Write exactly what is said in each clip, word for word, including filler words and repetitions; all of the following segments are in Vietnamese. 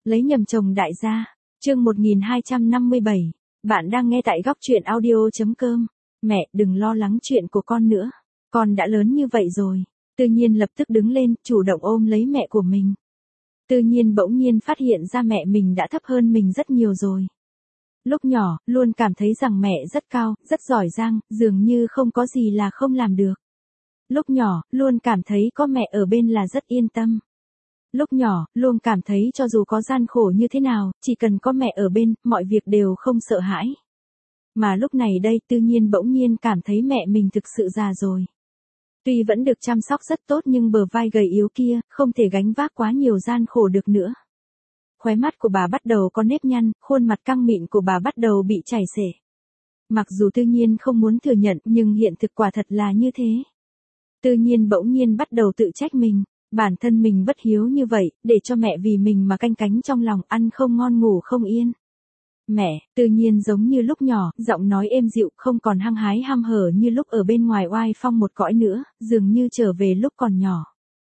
Lấy nhầm chồng đại gia. Chương một nghìn hai trăm năm mươi bảy. Bạn đang nghe tại góc truyện audio chấm com. Mẹ, đừng lo lắng chuyện của con nữa. Con đã lớn như vậy rồi. Tư Nhiên lập tức đứng lên, chủ động ôm lấy mẹ của mình. Tư Nhiên bỗng nhiên phát hiện ra mẹ mình đã thấp hơn mình rất nhiều rồi. Lúc nhỏ, luôn cảm thấy rằng mẹ rất cao, rất giỏi giang, dường như không có gì là không làm được. Lúc nhỏ, luôn cảm thấy có mẹ ở bên là rất yên tâm. Lúc nhỏ, luôn cảm thấy cho dù có gian khổ như thế nào, chỉ cần có mẹ ở bên, mọi việc đều không sợ hãi. Mà lúc này đây Tư Nhiên bỗng nhiên cảm thấy mẹ mình thực sự già rồi. Tuy vẫn được chăm sóc rất tốt nhưng bờ vai gầy yếu kia, không thể gánh vác quá nhiều gian khổ được nữa. Khóe mắt của bà bắt đầu có nếp nhăn, khuôn mặt căng mịn của bà bắt đầu bị chảy xể. Mặc dù Tư Nhiên không muốn thừa nhận nhưng hiện thực quả thật là như thế. Tư Nhiên bỗng nhiên bắt đầu tự trách mình. Bản thân mình bất hiếu như vậy, để cho mẹ vì mình mà canh cánh trong lòng, ăn không ngon ngủ không yên. Mẹ, Tư Nhiên giống như lúc nhỏ, giọng nói êm dịu, không còn hăng hái ham hở như lúc ở bên ngoài oai phong một cõi nữa, dường như trở về lúc còn nhỏ.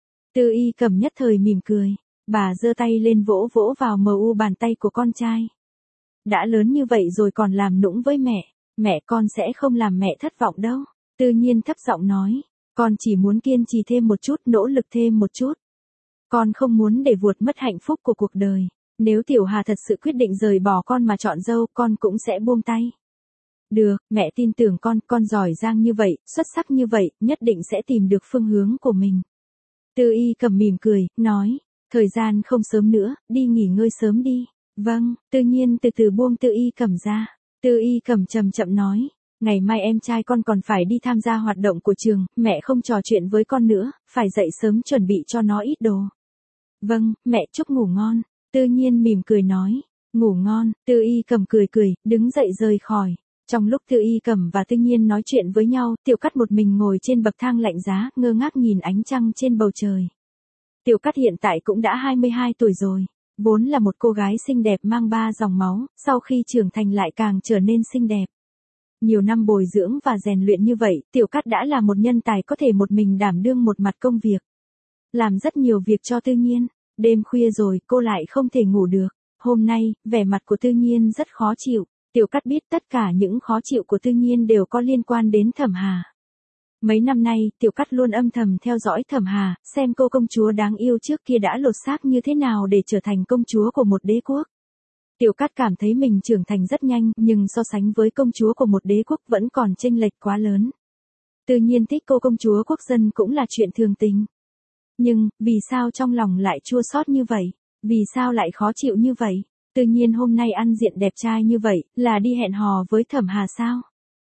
Tư Y Cầm nhất thời mỉm cười, bà giơ tay lên vỗ vỗ vào mờ u bàn tay của con trai. Đã lớn như vậy rồi còn làm nũng với mẹ, mẹ con sẽ không làm mẹ thất vọng đâu. Tư Nhiên thấp giọng nói. Con chỉ muốn kiên trì thêm một chút, nỗ lực thêm một chút. Con không muốn để vuột mất hạnh phúc của cuộc đời. Nếu Tiểu Hà thật sự quyết định rời bỏ con mà chọn dâu, con cũng sẽ buông tay. Được, mẹ tin tưởng con, con giỏi giang như vậy, xuất sắc như vậy, nhất định sẽ tìm được phương hướng của mình. Tư Y Cầm mỉm cười, nói, thời gian không sớm nữa, đi nghỉ ngơi sớm đi. Vâng, Tư Nhiên từ từ buông Tư Y Cầm ra. Tư Y Cầm chậm chậm nói. Ngày mai em trai con còn phải đi tham gia hoạt động của trường, mẹ không trò chuyện với con nữa, phải dậy sớm chuẩn bị cho nó ít đồ. Vâng, mẹ chúc ngủ ngon. Tư Nhiên mỉm cười nói. Ngủ ngon, Tư Y Cầm cười cười, đứng dậy rời khỏi. Trong lúc Tư Y Cầm và Tư Nhiên nói chuyện với nhau, Tiểu Cát một mình ngồi trên bậc thang lạnh giá, ngơ ngác nhìn ánh trăng trên bầu trời. Tiểu Cát hiện tại cũng đã hai mươi hai tuổi rồi. Vốn là một cô gái xinh đẹp mang ba dòng máu, sau khi trưởng thành lại càng trở nên xinh đẹp. Nhiều năm bồi dưỡng và rèn luyện như vậy, Tiểu Cát đã là một nhân tài có thể một mình đảm đương một mặt công việc. Làm rất nhiều việc cho Tư Nhiên. Đêm khuya rồi, cô lại không thể ngủ được. Hôm nay, vẻ mặt của Tư Nhiên rất khó chịu. Tiểu Cát biết tất cả những khó chịu của Tư Nhiên đều có liên quan đến Thẩm Hà. Mấy năm nay, Tiểu Cát luôn âm thầm theo dõi Thẩm Hà, xem cô công chúa đáng yêu trước kia đã lột xác như thế nào để trở thành công chúa của một đế quốc. Tiểu Cát cảm thấy mình trưởng thành rất nhanh, nhưng so sánh với công chúa của một đế quốc vẫn còn chênh lệch quá lớn. Tự nhiên thích cô công chúa quốc dân cũng là chuyện thường tình. Nhưng, vì sao trong lòng lại chua xót như vậy? Vì sao lại khó chịu như vậy? Tự nhiên hôm nay ăn diện đẹp trai như vậy, là đi hẹn hò với Thẩm Hà sao?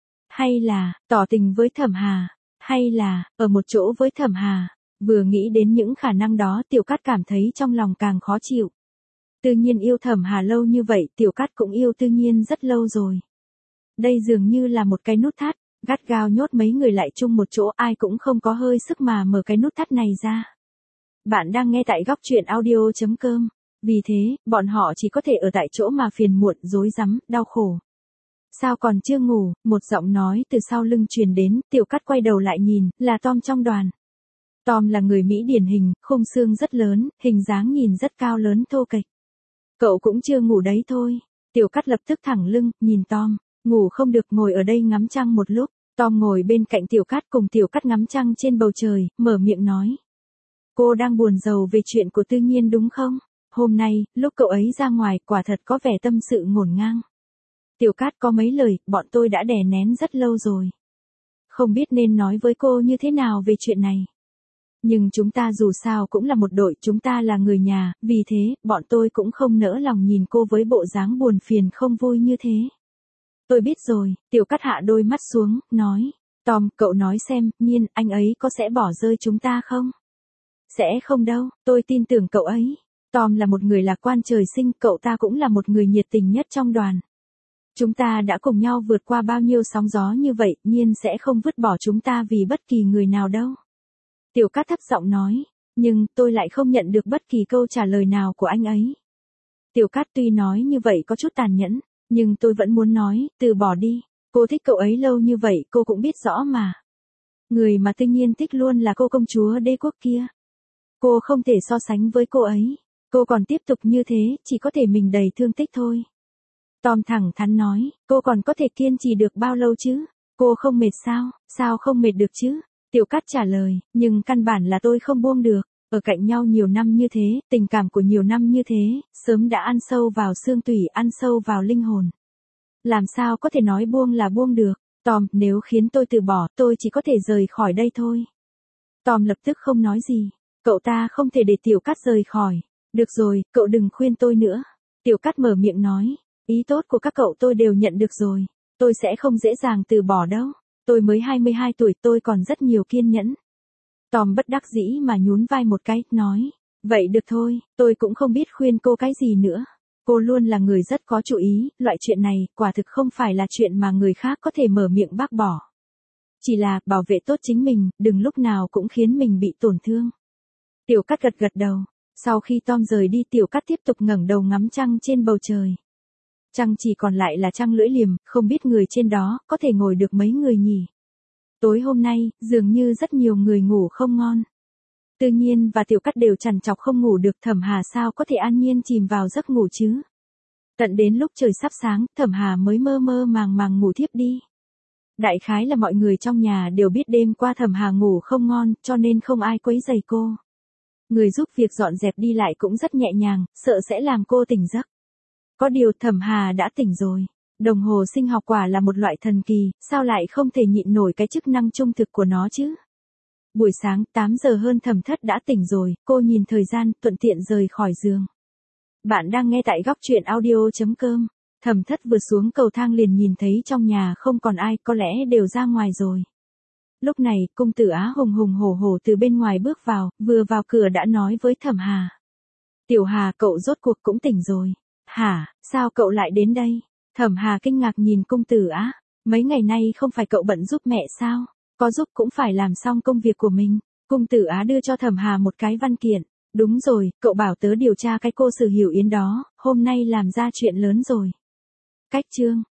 Hay là, tỏ tình với Thẩm Hà? Hay là, ở một chỗ với Thẩm Hà? Vừa nghĩ đến những khả năng đó Tiểu Cát cảm thấy trong lòng càng khó chịu. Tư Nhiên yêu Thẩm Hà lâu như vậy, Tiểu Cát cũng yêu Tư Nhiên rất lâu rồi. Đây dường như là một cái nút thắt, gắt gao nhốt mấy người lại chung một chỗ, ai cũng không có hơi sức mà mở cái nút thắt này ra. Bạn đang nghe tại góc truyện audio chấm com. Vì thế, bọn họ chỉ có thể ở tại chỗ mà phiền muộn, rối rắm, đau khổ. Sao còn chưa ngủ? Một giọng nói từ sau lưng truyền đến, Tiểu Cát quay đầu lại nhìn, là Tom trong đoàn. Tom là người Mỹ điển hình, khung xương rất lớn, hình dáng nhìn rất cao lớn thô kệch. Cậu cũng chưa ngủ đấy thôi. Tiểu Cát lập tức thẳng lưng, nhìn Tom. Ngủ không được, ngồi ở đây ngắm trăng một lúc. Tom ngồi bên cạnh Tiểu Cát cùng Tiểu Cát ngắm trăng trên bầu trời, mở miệng nói. Cô đang buồn rầu về chuyện của Tư Nhiên đúng không? Hôm nay, lúc cậu ấy ra ngoài, quả thật có vẻ tâm sự ngổn ngang. Tiểu Cát có mấy lời, bọn tôi đã đè nén rất lâu rồi. Không biết nên nói với cô như thế nào về chuyện này. Nhưng chúng ta dù sao cũng là một đội, chúng ta là người nhà, vì thế, bọn tôi cũng không nỡ lòng nhìn cô với bộ dáng buồn phiền không vui như thế. Tôi biết rồi, Tiểu Cát hạ đôi mắt xuống, nói. Tom, cậu nói xem, Nhiên, anh ấy có sẽ bỏ rơi chúng ta không? Sẽ không đâu, tôi tin tưởng cậu ấy. Tom là một người lạc quan trời sinh, cậu ta cũng là một người nhiệt tình nhất trong đoàn. Chúng ta đã cùng nhau vượt qua bao nhiêu sóng gió như vậy, Nhiên sẽ không vứt bỏ chúng ta vì bất kỳ người nào đâu. Tiểu Cát thấp giọng nói, nhưng tôi lại không nhận được bất kỳ câu trả lời nào của anh ấy. Tiểu Cát tuy nói như vậy có chút tàn nhẫn, nhưng tôi vẫn muốn nói, từ bỏ đi. Cô thích cậu ấy lâu như vậy, cô cũng biết rõ mà. Người mà Tư Nhiên thích luôn là cô công chúa đế quốc kia. Cô không thể so sánh với cô ấy. Cô còn tiếp tục như thế, chỉ có thể mình đầy thương tích thôi. Tom thẳng thắn nói, cô còn có thể kiên trì được bao lâu chứ? Cô không mệt sao? Sao không mệt được chứ? Tiểu Cát trả lời, nhưng căn bản là tôi không buông được. Ở cạnh nhau nhiều năm như thế, tình cảm của nhiều năm như thế, sớm đã ăn sâu vào xương tủy, ăn sâu vào linh hồn. Làm sao có thể nói buông là buông được? Tom, nếu khiến tôi từ bỏ, tôi chỉ có thể rời khỏi đây thôi. Tom lập tức không nói gì. Cậu ta không thể để Tiểu Cát rời khỏi. Được rồi, cậu đừng khuyên tôi nữa. Tiểu Cát mở miệng nói, ý tốt của các cậu tôi đều nhận được rồi. Tôi sẽ không dễ dàng từ bỏ đâu. Tôi mới hai mươi hai tuổi, tôi còn rất nhiều kiên nhẫn. Tom bất đắc dĩ mà nhún vai một cái, nói, vậy được thôi, tôi cũng không biết khuyên cô cái gì nữa. Cô luôn là người rất có chủ ý, loại chuyện này, quả thực không phải là chuyện mà người khác có thể mở miệng bác bỏ. Chỉ là, bảo vệ tốt chính mình, đừng lúc nào cũng khiến mình bị tổn thương. Tiểu Cát gật gật đầu. Sau khi Tom rời đi, Tiểu Cát tiếp tục ngẩng đầu ngắm trăng trên bầu trời. Trăng chỉ còn lại là trăng lưỡi liềm, không biết người trên đó, có thể ngồi được mấy người nhỉ? Tối hôm nay, dường như rất nhiều người ngủ không ngon. Tự nhiên và Tiểu Cát đều trằn trọc không ngủ được, Thẩm Hà sao có thể an nhiên chìm vào giấc ngủ chứ? Tận đến lúc trời sắp sáng, Thẩm Hà mới mơ mơ màng màng ngủ thiếp đi. Đại khái là mọi người trong nhà đều biết đêm qua Thẩm Hà ngủ không ngon, cho nên không ai quấy rầy cô. Người giúp việc dọn dẹp đi lại cũng rất nhẹ nhàng, sợ sẽ làm cô tỉnh giấc. Có điều Thẩm Hà đã tỉnh rồi. Đồng hồ sinh học quả là một loại thần kỳ, sao lại không thể nhịn nổi cái chức năng trung thực của nó chứ? Buổi sáng, tám giờ hơn Thẩm Thất đã tỉnh rồi, cô nhìn thời gian, thuận tiện rời khỏi giường. Bạn đang nghe tại góc truyện audio chấm com. Thẩm Thất vừa xuống cầu thang liền nhìn thấy trong nhà không còn ai, có lẽ đều ra ngoài rồi. Lúc này, công tử Á hùng hùng hổ hổ từ bên ngoài bước vào, vừa vào cửa đã nói với Thẩm Hà. Tiểu Hà, cậu rốt cuộc cũng tỉnh rồi. Hả, sao cậu lại đến đây? Thẩm Hà kinh ngạc nhìn công tử Á. Mấy ngày nay không phải cậu bận giúp mẹ sao? Có giúp cũng phải làm xong công việc của mình. Công tử Á đưa cho Thẩm Hà một cái văn kiện. Đúng rồi, cậu bảo tớ điều tra cái cô Sử Hiểu Yến đó, hôm nay làm ra chuyện lớn rồi. Cách chương.